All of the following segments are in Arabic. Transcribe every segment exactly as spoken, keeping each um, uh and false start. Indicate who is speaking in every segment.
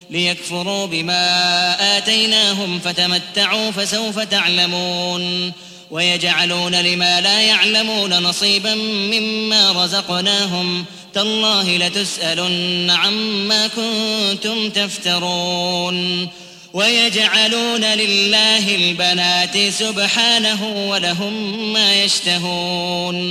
Speaker 1: ليكفروا بما آتيناهم فتمتعوا فسوف تعلمون ويجعلون لما لا يعلمون نصيبا مما رزقناهم تالله لتسألن عما كنتم تفترون ويجعلون لله البنات سبحانه ولهم ما يشتهون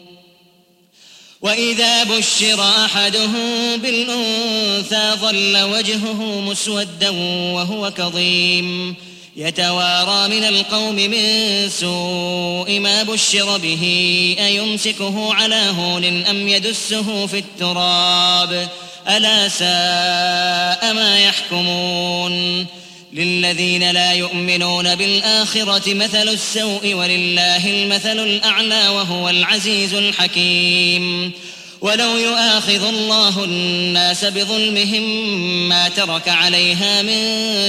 Speaker 1: وإذا بشر أحدهم بالأنثى ظل وجهه مسودا وهو كظيم يتوارى من القوم من سوء ما بشر به أيمسكه على هون أم يدسه في التراب ألا ساء ما يحكمون للذين لا يؤمنون بالآخرة مثل السوء ولله المثل الأعلى وهو العزيز الحكيم ولو يؤاخذ الله الناس بظلمهم ما ترك عليها من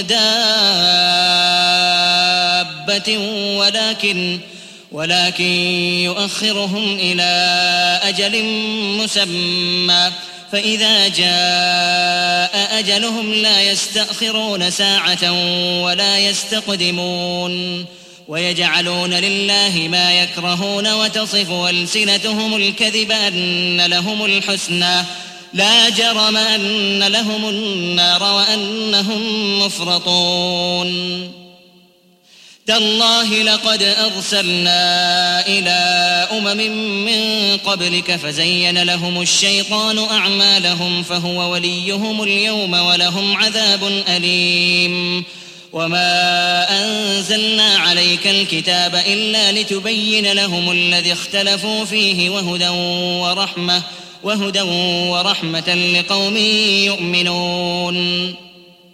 Speaker 1: دابة ولكن ولكن يؤخرهم إلى أجل مسمى فإذا جاء أجلهم لا يستأخرون ساعة ولا يستقدمون ويجعلون لله ما يكرهون وتصف ألسنتهم الكذب أن لهم الحسنى لا جرم أن لهم النار وأنهم مفرطون تالله لقد أرسلنا إلى أمم من قبلك فزين لهم الشيطان أعمالهم فهو وليهم اليوم ولهم عذاب أليم وما أنزلنا عليك الكتاب إلا لتبين لهم الذي اختلفوا فيه وهدى ورحمة وهدى ورحمة لقوم يؤمنون